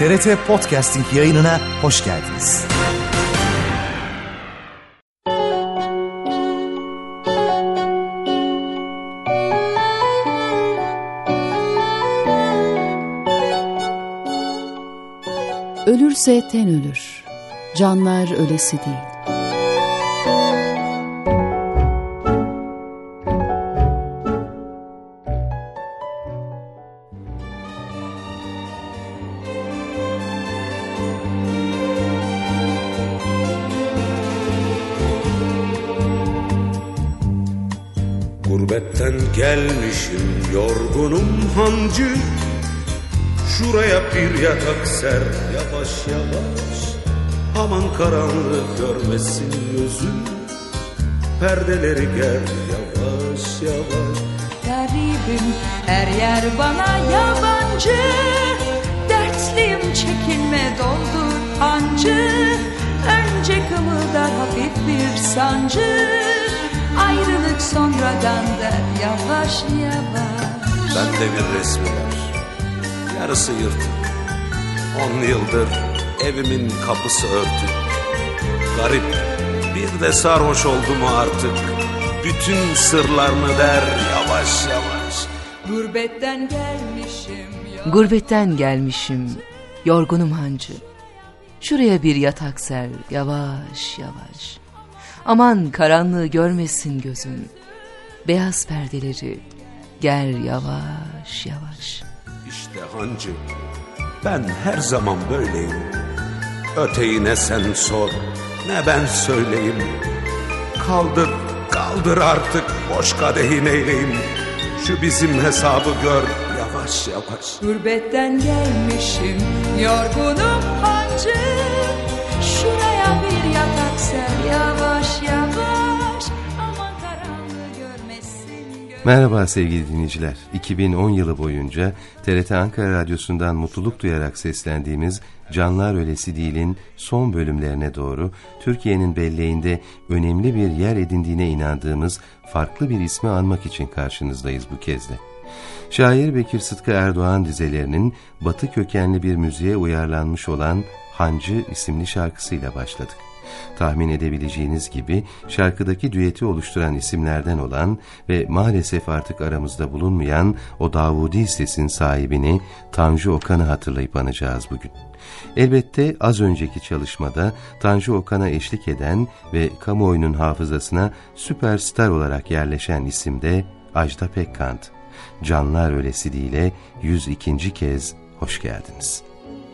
TRT Podcasting yayınına hoş geldiniz. Ölürse ten ölür, canlar ölesi değil. Gurbetten gelmişim yorgunum hancı, şuraya bir yatak ser yavaş yavaş. Aman karanlık görmesin gözüm, perdeleri ger yavaş yavaş. Garibim, her yer bana yabancı, dertliyim çekinme doldur hancı. Önce kımıldar hafif bir sancı, ayrılık sonradan der yavaş yavaş. Bende bir resmi var, yarısı yırtık. 10 yıldır evimin kapısı örtük. Garip, bir de sarhoş oldu mu artık, bütün sırlarını der yavaş yavaş. Gurbetten gelmişim, yorgunum hancı. Şuraya bir yatak ser yavaş yavaş. Aman karanlığı görmesin gözüm, beyaz perdeleri ger yavaş yavaş. İşte hancı, ben her zaman böyleyim. Öteyi ne sen sor, ne ben söyleyeyim. Kaldır artık boş kadehi neyleyim. Şu bizim hesabı gör yavaş yavaş. Gurbetten gelmişim, yorgunum hancı. Şuraya bir yatak ser yavaş yavaş. Aman karanlığı görmesin gözüm. Merhaba sevgili dinleyiciler. 2010 yılı boyunca TRT Ankara Radyosu'ndan mutluluk duyarak seslendiğimiz Canlar Ölesi Değil'in son bölümlerine doğru Türkiye'nin belleğinde önemli bir yer edindiğine inandığımız farklı bir ismi anmak için karşınızdayız bu kez de. Şair Bekir Sıtkı Erdoğan dizelerinin Batı kökenli bir müziğe uyarlanmış olan Hancı isimli şarkısıyla başladık. Tahmin edebileceğiniz gibi şarkıdaki düeti oluşturan isimlerden olan ve maalesef artık aramızda bulunmayan o Davudi sesin sahibini Tanju Okan'ı hatırlayıp anacağız bugün. Elbette az önceki çalışmada Tanju Okan'a eşlik eden ve kamuoyunun hafızasına süperstar olarak yerleşen isim de Ajda Pekkan. Canlar Ölesi Değil'e 102. kez hoş geldiniz.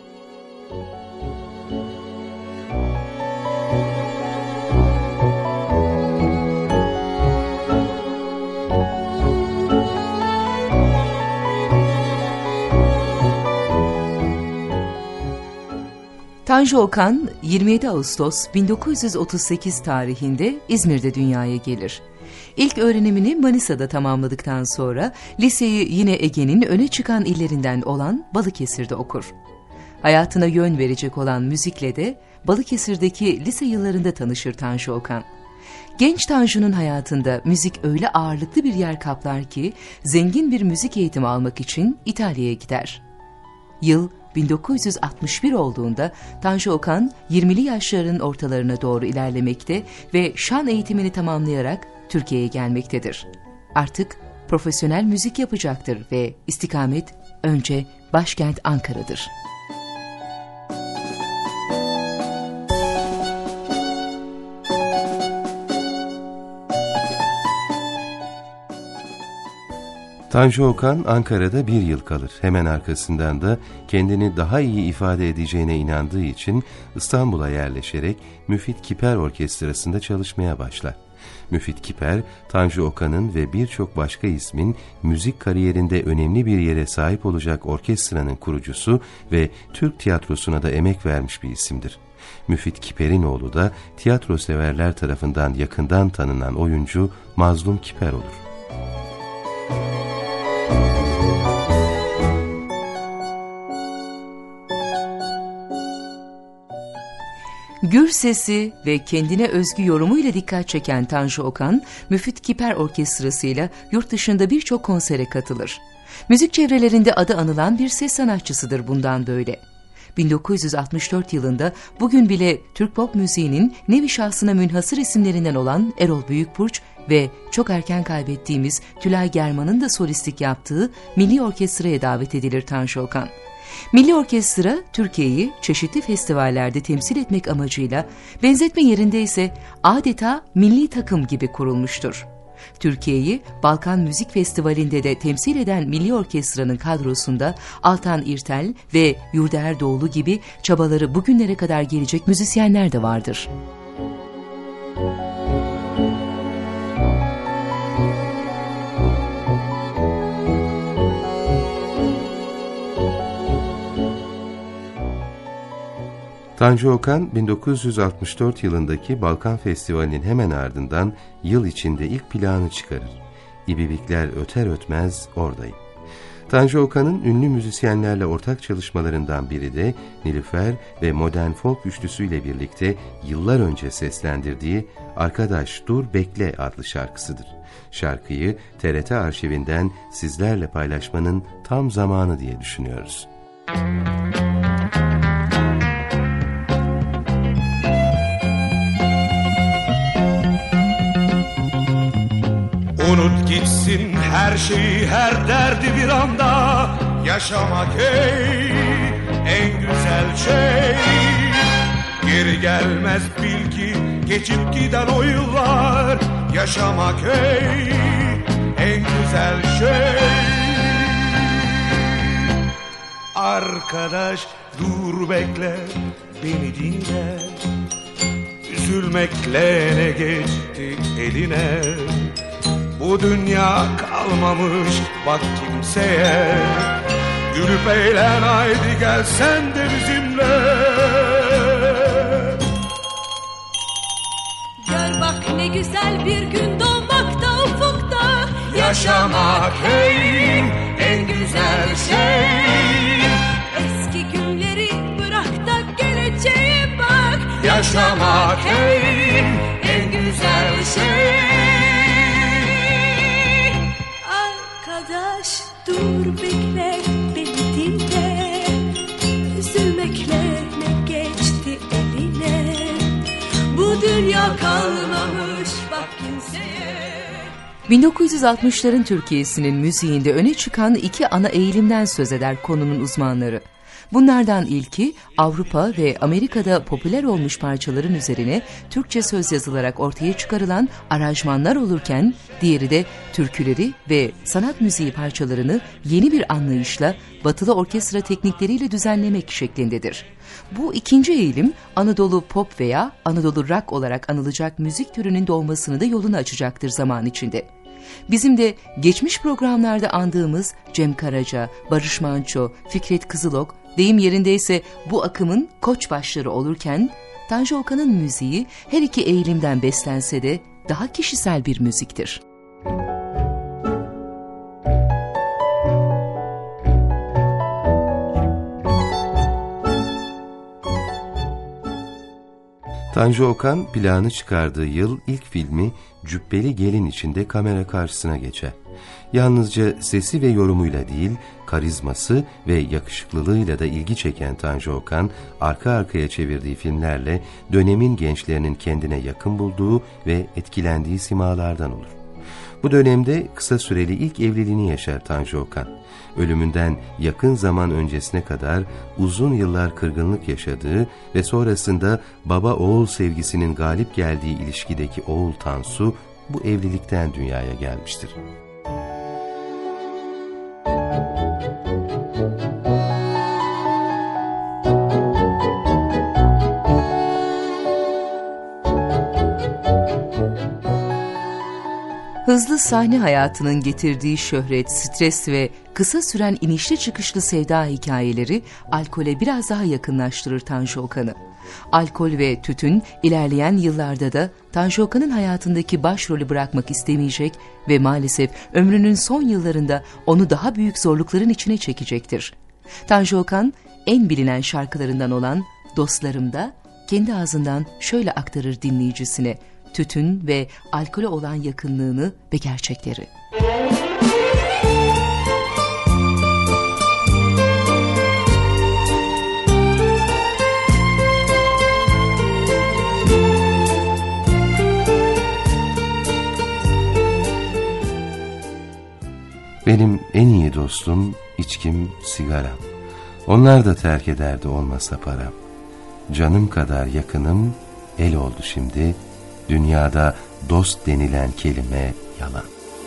Tanju Okan 27 Ağustos 1938 tarihinde İzmir'de dünyaya gelir. İlk öğrenimini Manisa'da tamamladıktan sonra liseyi yine Ege'nin öne çıkan illerinden olan Balıkesir'de okur. Hayatına yön verecek olan müzikle de Balıkesir'deki lise yıllarında tanışır Tanju Okan. Genç Tanju'nun hayatında müzik öyle ağırlıklı bir yer kaplar ki zengin bir müzik eğitimi almak için İtalya'ya gider. Yıl 1961 olduğunda Tanju Okan 20'li yaşlarının ortalarına doğru ilerlemekte ve şan eğitimini tamamlayarak Türkiye'ye gelmektedir. Artık profesyonel müzik yapacaktır ve istikamet önce başkent Ankara'dır. Tanju Okan Ankara'da 1 yıl kalır. Hemen arkasından da kendini daha iyi ifade edeceğine inandığı için İstanbul'a yerleşerek Müfit Kiper Orkestrası'nda çalışmaya başlar. Müfit Kiper, Tanju Okan'ın ve birçok başka ismin müzik kariyerinde önemli bir yere sahip olacak orkestranın kurucusu ve Türk tiyatrosuna da emek vermiş bir isimdir. Müfit Kiper'in oğlu da tiyatro severler tarafından yakından tanınan oyuncu Mazlum Kiper olur. Gür sesi ve kendine özgü yorumuyla dikkat çeken Tanju Okan, Müfit Kiper Orkestrası'yla yurt dışında birçok konsere katılır. Müzik çevrelerinde adı anılan bir ses sanatçısıdır bundan böyle. 1964 yılında bugün bile Türk pop müziğinin nevi şahsına münhasır isimlerinden olan Erol Büyükburç ve çok erken kaybettiğimiz Tülay German'ın da solistlik yaptığı Milli Orkestra'ya davet edilir Tanju Okan. Milli Orkestra, Türkiye'yi çeşitli festivallerde temsil etmek amacıyla, benzetme yerinde ise adeta milli takım gibi kurulmuştur. Türkiye'yi Balkan Müzik Festivali'nde de temsil eden Milli Orkestra'nın kadrosunda Altan İrtel ve Yurdaer Doğulu gibi çabaları bugünlere kadar gelecek müzisyenler de vardır. Tanju Okan, 1964 yılındaki Balkan Festivali'nin hemen ardından yıl içinde ilk plağını çıkarır. İbibikler öter ötmez oradayım. Tanju Okan'ın ünlü müzisyenlerle ortak çalışmalarından biri de Nilüfer ve Modern Folk üçlüsüyle birlikte yıllar önce seslendirdiği Arkadaş Dur Bekle adlı şarkısıdır. Şarkıyı TRT arşivinden sizlerle paylaşmanın tam zamanı diye düşünüyoruz. Unut gitsin her şeyi, her derdi bir anda. Yaşamak en güzel şey. Geri gelmez bil ki geçip giden o yıllar. Yaşamak en güzel şey. Arkadaş dur bekle, beni dinle. Üzülmekle ne geçti eline. Bu dünya kalmamış bak kimseye. Gülüp eğlen haydi gel sen de bizimle. Gör bak ne güzel bir gün doğmakta ufukta. Yaşamak en güzel şey. Eski günleri bırak da geleceğe bak. Yaşamak en güzel şey. Arkadaş dur bekle beni dinle. Üzülmekle ne geçti eline. Bu dünya kalmamış bak kimseye. 1960'ların Türkiye'sinin müziğinde öne çıkan iki ana eğilimden söz eder konunun uzmanları. Bunlardan ilki Avrupa ve Amerika'da popüler olmuş parçaların üzerine Türkçe söz yazılarak ortaya çıkarılan aranjmanlar olurken, diğeri de türküleri ve sanat müziği parçalarını yeni bir anlayışla batılı orkestra teknikleriyle düzenlemek şeklindedir. Bu ikinci eğilim Anadolu pop veya Anadolu rock olarak anılacak müzik türünün doğmasını da yolunu açacaktır zaman içinde. Bizim de geçmiş programlarda andığımız Cem Karaca, Barış Manço, Fikret Kızılok, deyim yerindeyse bu akımın koçbaşları olurken, Tanju Okan'ın müziği her iki eğilimden beslense de daha kişisel bir müziktir. Tanju Okan plağını çıkardığı yıl ilk filmi Cübbeli Gelin içinde kamera karşısına geçer. Yalnızca sesi ve yorumuyla değil, karizması ve yakışıklılığıyla da ilgi çeken Tanju Okan, arka arkaya çevirdiği filmlerle dönemin gençlerinin kendine yakın bulduğu ve etkilendiği simalardan olur. Bu dönemde kısa süreli ilk evliliğini yaşar Tanju Okan. Ölümünden yakın zaman öncesine kadar uzun yıllar kırgınlık yaşadığı ve sonrasında baba-oğul sevgisinin galip geldiği ilişkideki oğul Tansu, bu evlilikten dünyaya gelmiştir. Hızlı sahne hayatının getirdiği şöhret, stres ve kısa süren inişli çıkışlı sevda hikayeleri alkole biraz daha yakınlaştırır Tanju Okan'ı. Alkol ve tütün ilerleyen yıllarda da Tanju Okan'ın hayatındaki başrolü bırakmak istemeyecek ve maalesef ömrünün son yıllarında onu daha büyük zorlukların içine çekecektir. Tanju Okan en bilinen şarkılarından olan Dostlarım'da kendi ağzından şöyle aktarır dinleyicisine tütün ve alkole olan yakınlığını ve gerçekleri. içkim, sigaram. Onlar da terk ederdi olmasa param. Canım kadar yakınım, el oldu şimdi. Dünyada dost denilen kelime yalan.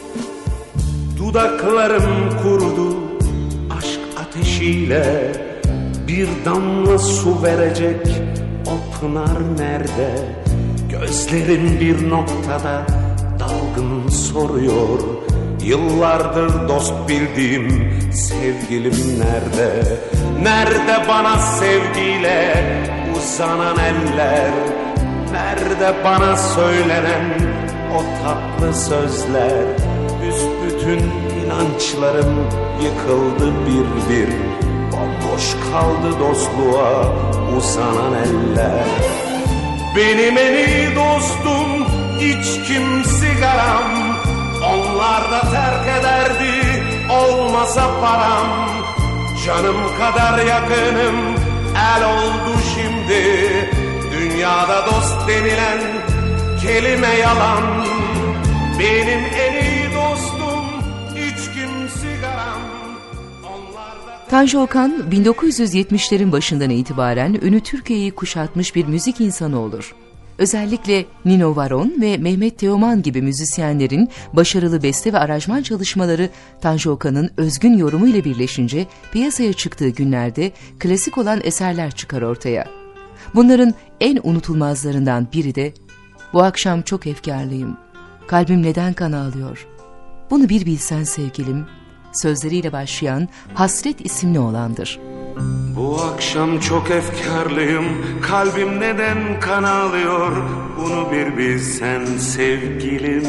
Dudaklarım kurudu aşk ateşiyle. Bir damla su verecek o pınar nerede? Gözlerim bir noktada dalgın soruyor. Yıllardır dost bildiğim sevgilim nerede? Nerede bana sevgiyle uzanan eller? Nerede bana söylenen o tatlı sözler? Büsbütün inançlarım yıkıldı bir bir. Bomboş kaldı dostluğa uzanan eller. Benim en iyi dostum içkim, sigaram. Onlar da terk ederdi olmasa param. Canım kadar yakınım, el oldu şimdi. Dünyada dost denilen kelime yalan. Benim en iyi dostum içkim, sigaram. Tanju Okan 1970'lerin başından itibaren ünü Türkiye'yi kuşatmış bir müzik insanı olur. Özellikle Nino Varon ve Mehmet Teoman gibi müzisyenlerin başarılı beste ve aranjman çalışmaları Tanju Okan'ın özgün yorumu ile birleşince piyasaya çıktığı günlerde klasik olan eserler çıkar ortaya. Bunların en unutulmazlarından biri de "Bu akşam çok efkarlıyım, kalbim neden kan ağlıyor, bunu bir bilsen sevgilim" sözleriyle başlayan Hasret isimli olandır. Bu akşam çok efkarlıyım, kalbim neden kan ağlıyor, bunu bir bilsen sevgilim.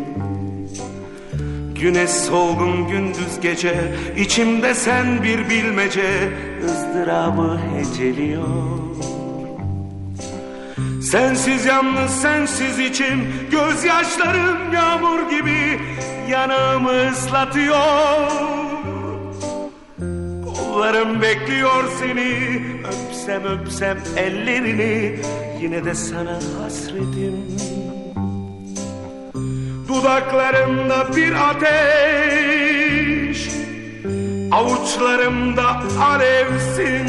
Güneş solgun gündüz gece, içimde sen bir bilmece, ızdırabı heceliyor. Sensiz yalnız sensiz içim, gözyaşlarım yağmur gibi yanağımı ıslatıyor. Kollarım bekliyor seni, öpsem öpsem ellerini, yine de sana hasretim. Dudaklarımda bir ateş, avuçlarımda alevsin.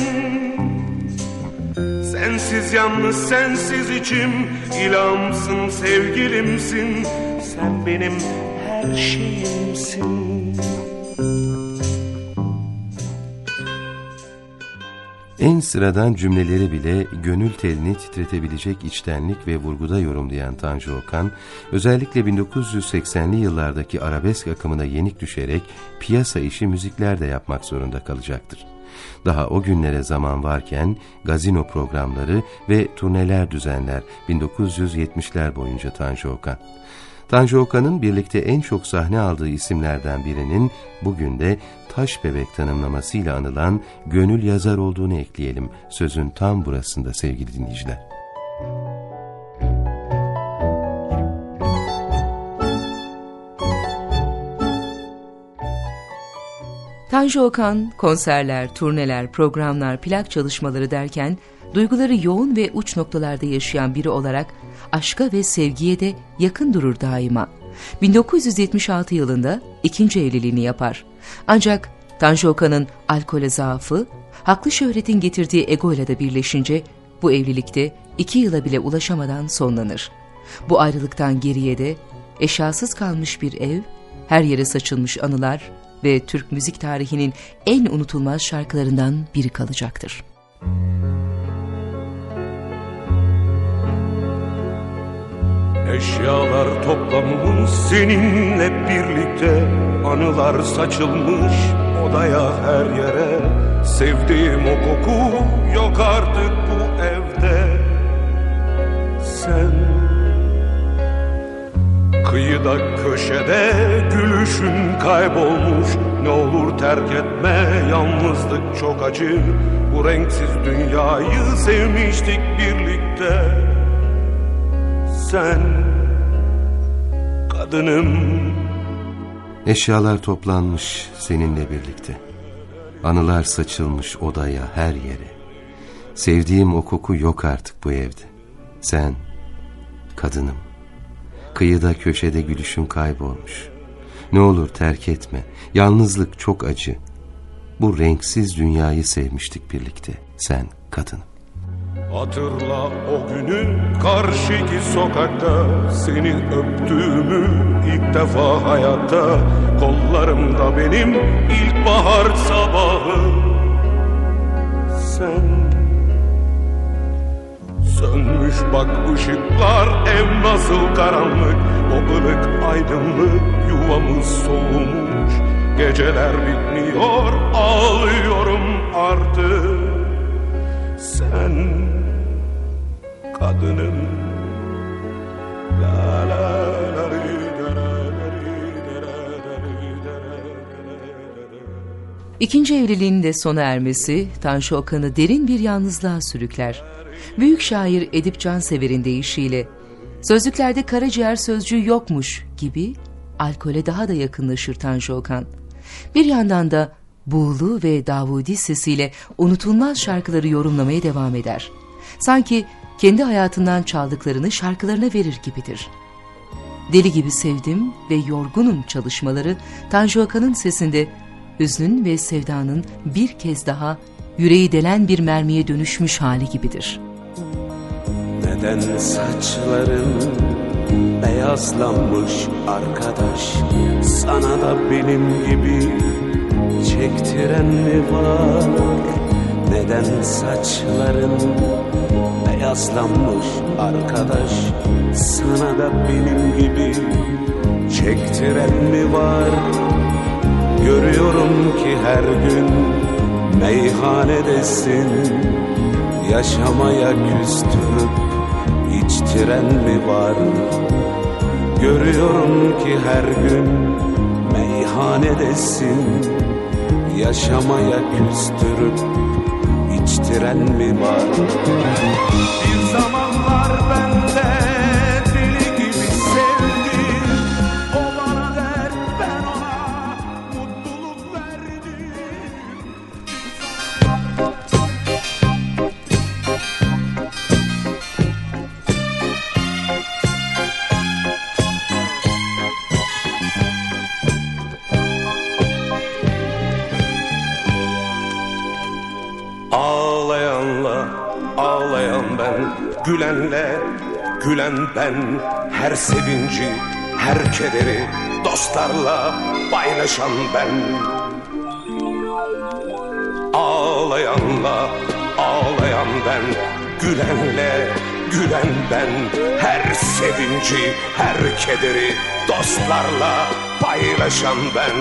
Sensiz yalnız sensiz içim, ilhamsın sevgilimsin. Sen benim her şeyimsin. En sıradan cümleleri bile gönül telini titretebilecek içtenlik ve vurguda yorumlayan Tanju Okan, özellikle 1980'li yıllardaki arabesk akımına yenik düşerek piyasa işi müzikler de yapmak zorunda kalacaktır. Daha o günlere zaman varken gazino programları ve turneler düzenler 1970'ler boyunca Tanju Okan. Tanju Okan'ın birlikte en çok sahne aldığı isimlerden birinin bugün de Taş Bebek tanımlamasıyla anılan Gönül Yazar olduğunu ekleyelim. Sözün tam burasında sevgili dinleyiciler. Tanju Okan konserler, turneler, programlar, plak çalışmaları derken duyguları yoğun ve uç noktalarda yaşayan biri olarak aşka ve sevgiye de yakın durur daima. 1976 yılında ikinci evliliğini yapar. Ancak Tanju Okan'ın alkole zaafı, haklı şöhretin getirdiği egoyla da birleşince bu evlilikte 2 yıla bile ulaşamadan sonlanır. Bu ayrılıktan geriye de eşyasız kalmış bir ev, her yere saçılmış anılar ve Türk müzik tarihinin en unutulmaz şarkılarından biri kalacaktır. Eşyalar toplanmış seninle birlikte, anılar saçılmış odaya her yere. Sevdiğim o koku yok artık bu evde. Sen kıyıda köşede, gülüşün kaybolmuş. Ne olur terk etme, yalnızlık çok acı. Bu renksiz dünyayı sevmiştik birlikte. Sen kadınım. Eşyalar toplanmış seninle birlikte, anılar saçılmış odaya her yere. Sevdiğim o koku yok artık bu evde. Sen kadınım. Kıyıda köşede gülüşün kaybolmuş. Ne olur terk etme, yalnızlık çok acı. bu renksiz dünyayı sevmiştik birlikte, sen kadınım. Hatırla o günü karşıki sokakta, seni öptüğümü ilk defa hayatta. Kollarımda benim ilkbahar sabahı. Sen sönmüş bak ışıklar, ev nasıl karanlık. O ılık aydınlık yuvamız soğumuş. Geceler bitmiyor, ağlıyorum artık. Sen kadının la la la İkinci evliliğinin de sona ermesi Tanju Okan'ı derin bir yalnızlığa sürükler. Büyük şair Edip Cansever'in deyişiyle "Sözlüklerde karaciğer sözcüğü yokmuş" gibi alkole daha da yakınlaşır Tanju Okan. Bir yandan da buğulu ve Davudi sesiyle unutulmaz şarkıları yorumlamaya devam eder. Sanki kendi hayatından çaldıklarını şarkılarına verir gibidir. Deli gibi sevdim ve yorgunum çalışmaları Tanju Okan'ın sesinde hüznün ve sevdanın bir kez daha yüreği delen bir mermiye dönüşmüş hali gibidir. Neden saçların beyazlanmış arkadaş, sana da benim gibi çektiren mi var? Neden saçların beyazlanmış arkadaş, sana da benim gibi çektiren mi var? Görüyorum ki her gün meyhanedesin, yaşamaya küstürüp içtiren mi var? Görüyorum ki her gün meyhanedesin, yaşamaya küstürüp içtiren mi var? Bir zamanlar ben de deli gibi sevdim, o bana der ben ona mutluluk verdim. Ağlayanla ağlayan ben, gülenle gülen ben, her sevinci her kederi dostlarla paylaşan ben. Ağlayanla ağlayan ben, gülenle gülen ben, her sevinci her kederi dostlarla paylaşan ben.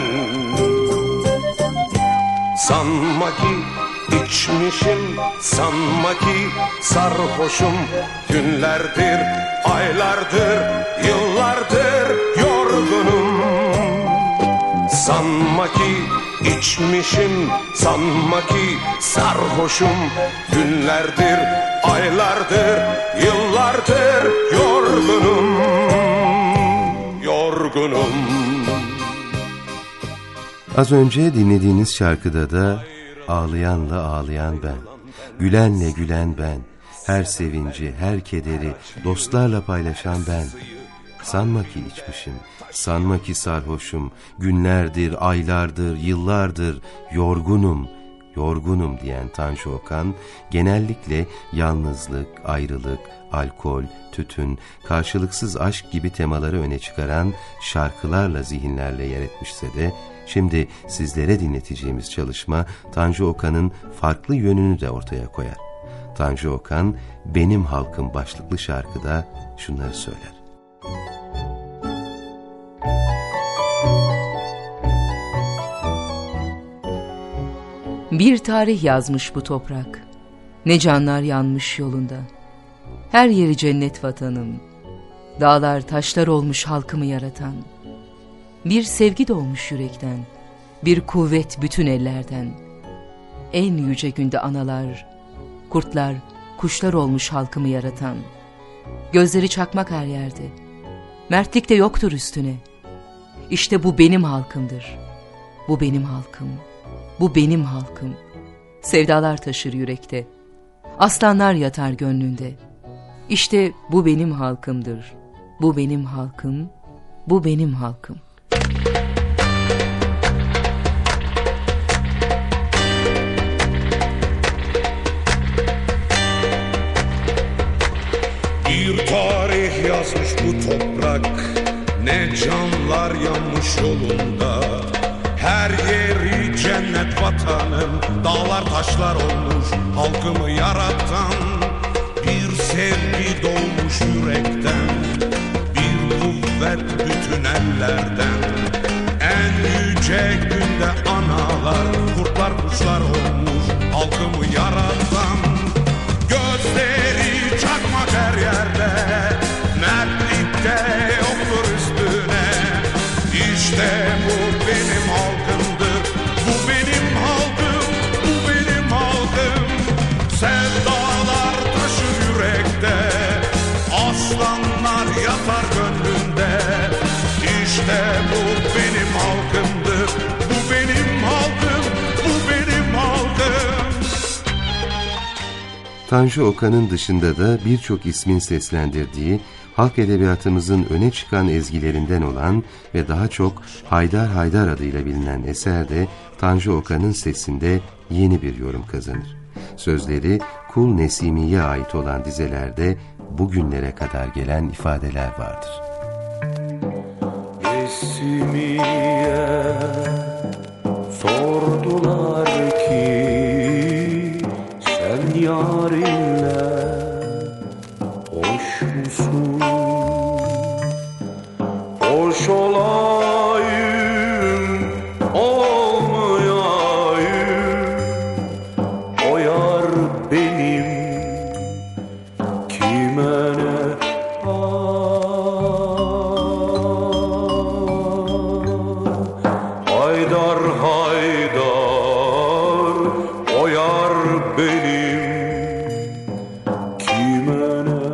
Sanma ki İçmişim, sanma ki sarhoşum, günlerdir, aylardır, yıllardır yorgunum. Sanma ki içmişim, sanma ki sarhoşum, günlerdir, aylardır, yıllardır yorgunum, yorgunum. Az önce dinlediğiniz şarkıda da ağlayanla ağlayan ben, gülenle gülen ben, her sevinci, her kederi dostlarla paylaşan ben. Sanma ki içmişim, sanma ki sarhoşum, günlerdir, aylardır, yıllardır yorgunum, yorgunum diyen Tanju Okan, genellikle yalnızlık, ayrılık, alkol, tütün, karşılıksız aşk gibi temaları öne çıkaran şarkılarla zihinlerle yer etmişse de, şimdi sizlere dinleteceğimiz çalışma Tanju Okan'ın farklı yönünü de ortaya koyar. Tanju Okan, Benim Halkım başlıklı şarkıda şunları söyler. Bir tarih yazmış bu toprak, ne canlar yanmış yolunda. Her yeri cennet vatanım, dağlar taşlar olmuş halkımı yaratan. Bir sevgi doğmuş yürekten, bir kuvvet bütün ellerden. En yüce günde analar, kurtlar, kuşlar olmuş halkımı yaratan. Gözleri çakmak her yerde, mertlik de yoktur üstüne. İşte bu benim halkımdır, bu benim halkım, bu benim halkım. Sevdalar taşır yürekte, aslanlar yatar gönlünde. İşte bu benim halkımdır, bu benim halkım, bu benim halkım. yolunda. Her yeri cennet vatanım, dağlar taşlar olmuş halkımı yaratan. Bir sevgi doğmuş yürekten, bir kuvvet bütün ellerden. En yüce günde analar, kurtlar kuşlar olmuş halkımı yaratan. Gözleri çakmak her yerde, mertlikte yoktur üstüne. İşte bu benim halkımdır, bu benim halkım, bu benim halkım. Sevdalar taşır yürekte, aslanlar yatar gönlünde. İşte bu benim halkımdır, bu benim halkım, bu benim halkım. Tanju Okan'ın dışında da birçok ismin seslendirdiği, halk edebiyatımızın öne çıkan ezgilerinden olan ve daha çok Haydar Haydar adıyla bilinen eser de Tanju Okan'ın sesinde yeni bir yorum kazanır. Sözleri Kul Nesimi'ye ait olan dizelerde bugünlere kadar gelen ifadeler vardır. Nesimiye sordular ki sen yarinle hoş musun? Hoş olayım, olmayayım, o yar benim kime ne? Haydar haydar, o yar benim kime ne?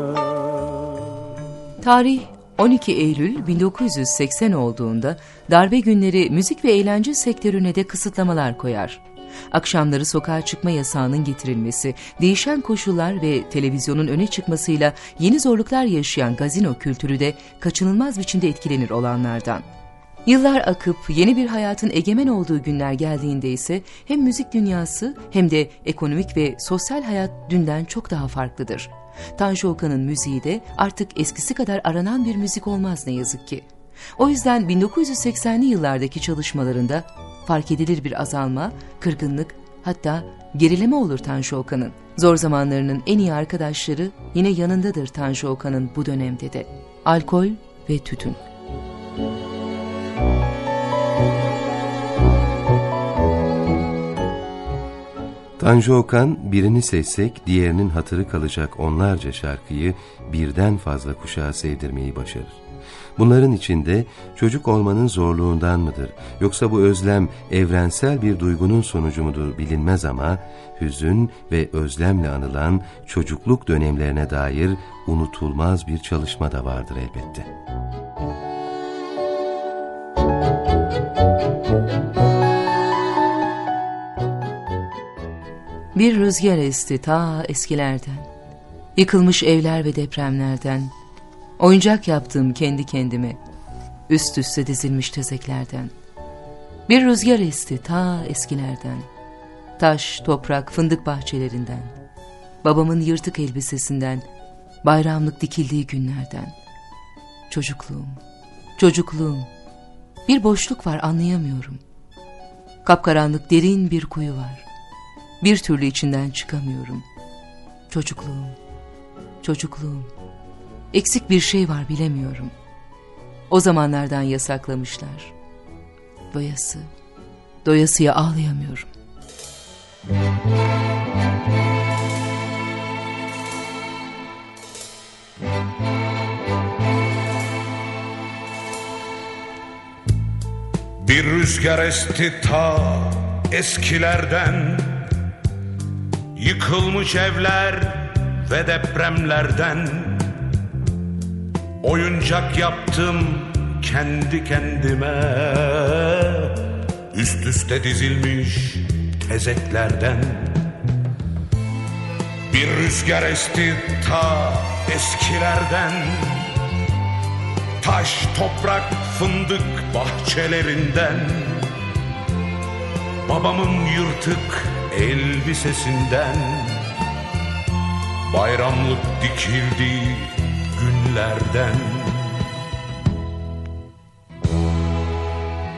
Tarih 12 Eylül 1980 olduğunda darbe günleri müzik ve eğlence sektörüne de kısıtlamalar koyar. Akşamları sokağa çıkma yasağının getirilmesi, değişen koşullar ve televizyonun öne çıkmasıyla yeni zorluklar yaşayan gazino kültürü de kaçınılmaz biçimde etkilenir olanlardan. Yıllar akıp yeni bir hayatın egemen olduğu günler geldiğinde ise hem müzik dünyası hem de ekonomik ve sosyal hayat dünden çok daha farklıdır. Tanju Okan'ın müziği de artık eskisi kadar aranan bir müzik olmaz ne yazık ki. O yüzden 1980'li yıllardaki çalışmalarında fark edilir bir azalma, kırgınlık, hatta gerileme olur Tanju Okan'ın. Zor zamanlarının en iyi arkadaşları yine yanındadır Tanju Okan'ın bu dönemde de. Alkol ve tütün. Tanju Okan birini seçsek diğerinin hatırı kalacak onlarca şarkıyı birden fazla kuşağa sevdirmeyi başarır. Bunların içinde çocuk olmanın zorluğundan mıdır, yoksa bu özlem evrensel bir duygunun sonucu mudur bilinmez ama hüzün ve özlemle anılan çocukluk dönemlerine dair unutulmaz bir çalışma da vardır elbette. Bir rüzgar esti ta eskilerden, yıkılmış evler ve depremlerden, oyuncak yaptığım kendi kendime, üst üste dizilmiş tezeklerden. Bir rüzgar esti ta eskilerden, taş, toprak, fındık bahçelerinden, babamın yırtık elbisesinden, bayramlık dikildiği günlerden. Çocukluğum, çocukluğum, bir boşluk var anlayamıyorum. Kapkaranlık derin bir kuyu var. Bir türlü içinden çıkamıyorum. Çocukluğum, çocukluğum. Eksik bir şey var bilemiyorum. O zamanlardan yasaklamışlar. Doyasıya ağlayamıyorum. Bir rüzgar esti ta eskilerden, yıkılmış evler ve depremlerden. Oyuncak yaptım kendi kendime, üst üste dizilmiş tezeklerden. Bir rüzgar esti ta eskilerden, taş, toprak, fındık bahçelerinden. Babamın yırtık elbisesinden, bayramlık dikildiği günlerden.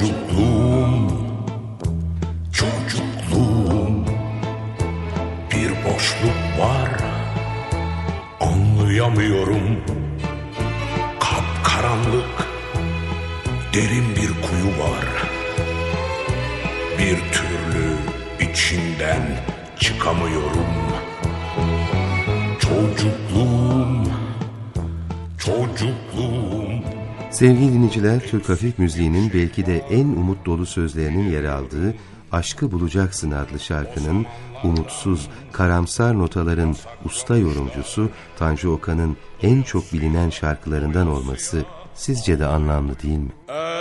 Çocukluğum, bir boşluk var, anlayamıyorum. Kapkaranlık, derin bir kuyu var. Bir türlü içinden çıkamıyorum. Çocukluğum. Sevgili dinleyiciler, Türk hafif müziğinin belki de en umut dolu sözlerinin yer aldığı Aşkı Bulacaksın adlı şarkının umutsuz, karamsar notaların usta yorumcusu Tanju Okan'ın en çok bilinen şarkılarından olması sizce de anlamlı değil mi?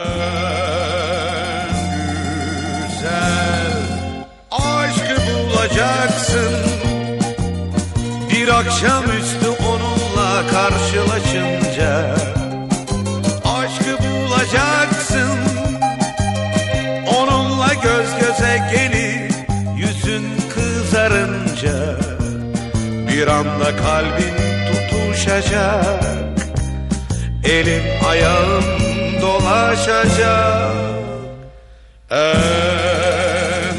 Güzel aşkı bulacaksın, bir akşamüstü onunla karşılaşınca. Aşkı bulacaksın, onunla göz göze gelip yüzün kızarınca. Bir anda kalbin tutuşacak, elin ayağın dolaşacak. En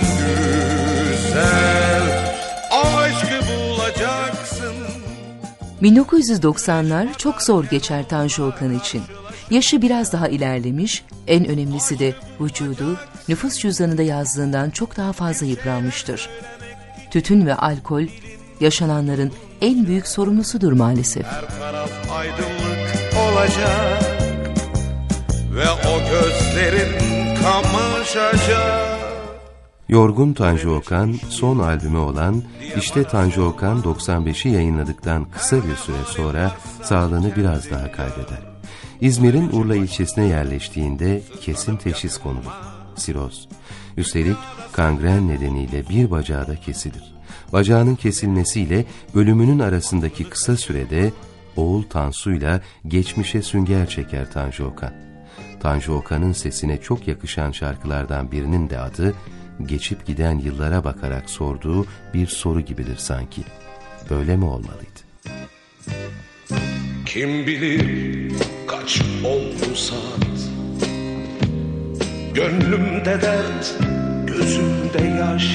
güzel aşkı bulacaksın. 1990'lar çok zor geçer Tanju Okan için. Yaşı biraz daha ilerlemiş, en önemlisi de vücudu nüfus cüzdanında yazdığından çok daha fazla yıpranmıştır. Tütün ve alkol yaşananların en büyük sorumlusudur maalesef. Her taraf aydınlık olacak ve o gözlerin kamaşacak. Yorgun Tanju Okan son albümü olan İşte Tanju Okan 95'i yayınladıktan kısa bir süre sonra sağlığını biraz daha kaybeder. İzmir'in Urla ilçesine yerleştiğinde kesin teşhis konulur: siroz. Üstelik kangren nedeniyle bir bacağı da kesilir. Bacağının kesilmesiyle ölümünün arasındaki kısa sürede oğul Tansu'yla geçmişe sünger çeker Tanju Okan. Tanju Okan'ın sesine çok yakışan şarkılardan birinin de adı, geçip giden yıllara bakarak sorduğu bir soru gibidir sanki. Böyle mi olmalıydı? Kim bilir kaç oldu saat, gönlümde dert, gözümde yaş.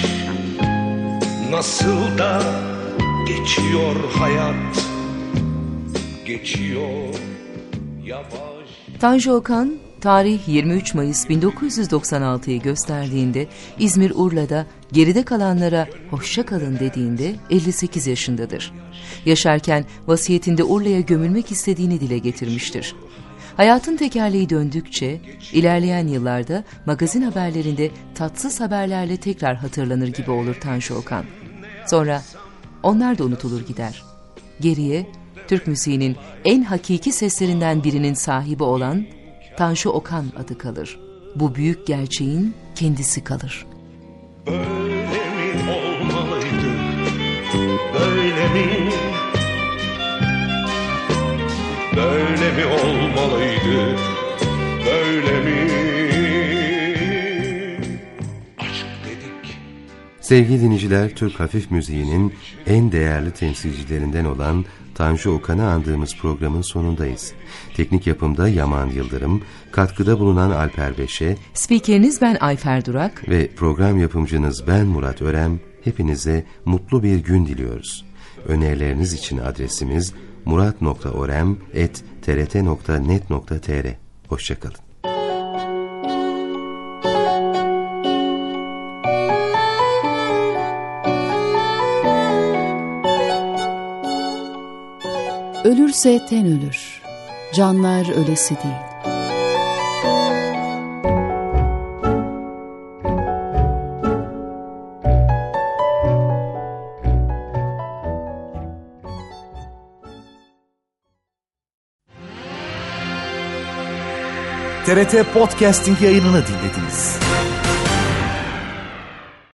Nasıl da geçiyor hayat, geçiyor yavaş. Tanju Okan, tarih 23 Mayıs 1996'yı gösterdiğinde İzmir Urla'da geride kalanlara hoşça kalın dediğinde 58 yaşındadır. Yaşarken vasiyetinde Urla'ya gömülmek istediğini dile getirmiştir. Hayatın tekerleği döndükçe ilerleyen yıllarda magazin haberlerinde tatsız haberlerle tekrar hatırlanır gibi olur Tanju Okan. Sonra onlar da unutulur gider. Geriye Türk müziğinin en hakiki seslerinden birinin sahibi olan Tanju Okan adı kalır. Bu büyük gerçeğin kendisi kalır. Böyle mi olmalıydı? Böyle mi? Böyle mi olmalıydı? Böyle mi? Aşk dedik. Sevgili dinleyiciler, Türk hafif müziğinin en değerli temsilcilerinden olan Tanju Okan'ı andığımız programın sonundayız. Teknik yapımda Yaman Yıldırım, katkıda bulunan Alper Beşe, spikeriniz ben Ayfer Durak ve program yapımcınız ben Murat Örem, hepinize mutlu bir gün diliyoruz. Önerileriniz için adresimiz murat.orem@trt.net.tr. Hoşça kalın. Ölürse ten ölür, canlar ölesi değil. TRT Podcasting yayınını dinlediniz.